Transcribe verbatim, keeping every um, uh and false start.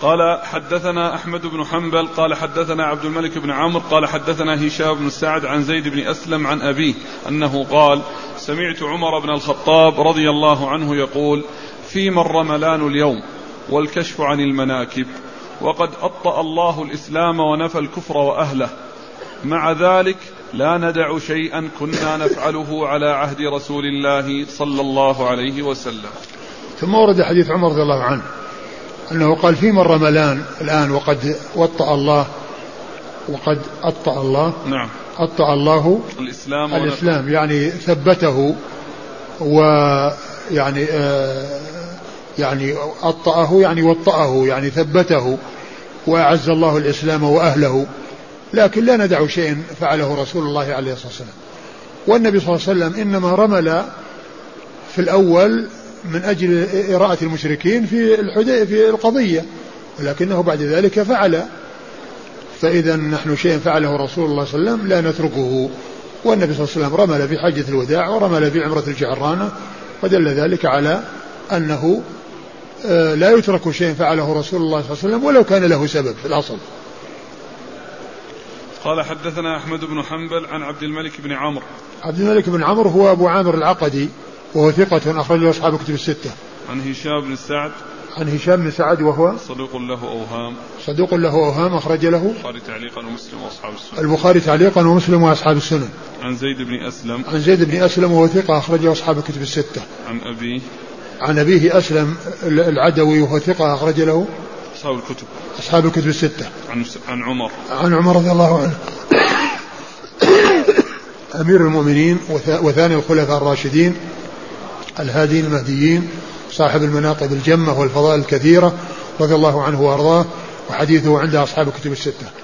قال حدثنا أحمد بن حنبل قال حدثنا عبد الملك بن عمرو قال حدثنا هشام بن سعد عن زيد بن أسلم عن أبيه أنه قال سمعت عمر بن الخطاب رضي الله عنه يقول فيما الرملان اليوم والكشف عن المناكب وقد أطأ الله الإسلام ونفى الكفر وأهله مع ذلك لا ندع شيئا كنا نفعله على عهد رسول الله صلى الله عليه وسلم. ثم ورد حديث عمر رضي الله عنه أنه قال فيما الرملان الآن وقد وطأ الله وقد أطأ الله نعم أطأ الله الإسلام, الإسلام يعني ثبته ويعني آه يعني أطأه يعني وطأه يعني ثبته وأعز الله الإسلام وأهله، لكن لا ندع شيء فعله رسول الله عليه الصلاة والسلام. والنبي صلى الله عليه وسلم إنما رمل في الأول من أجل إراءة المشركين في الحديبية في القضية، ولكنه بعد ذلك فعل. فإذا نحن شيء فعله رسول الله صلى الله عليه وسلم لا نتركه. والنبي صلى الله عليه وسلم رمل في حجة الوداع ورمل في عمرة الجعرانة، ودل ذلك على أنه لا يترك شيء فعله رسول الله صلى الله عليه وسلم ولو كان له سبب في الأصل. قال حدثنا أحمد بن حنبل عن عبد الملك بن عمرو. عبد الملك بن عمرو هو أبو عامر العقدي وهو ثقة أخرج له أصحاب الكتب الستة. عن هشام بن سعد. عن هشام بن سعد وهو صدوق له أوهام. صدوق له أوهام أخرج له البخاري تعليقا ومسلم وأصحاب السنن. البخاري تعليقا ومسلم وأصحاب السنن. عن زيد بن أسلم. عن زيد بن أسلم وهو ثقة أخرج له أصحاب الكتب الستة. عن أبيه. عن أبيه أسلم العدوي وهو ثقة أخرج له أصحاب الكتب أصحاب الكتب الستة. عن عن عمر. عن عمر رضي الله عنه أمير المؤمنين وثاني الخلفاء الراشدين الهادين المهديين صاحب المناقب الجمة والفضائل الكثيرة رضي الله عنه وأرضاه، وحديثه عند أصحاب الكتب الستة.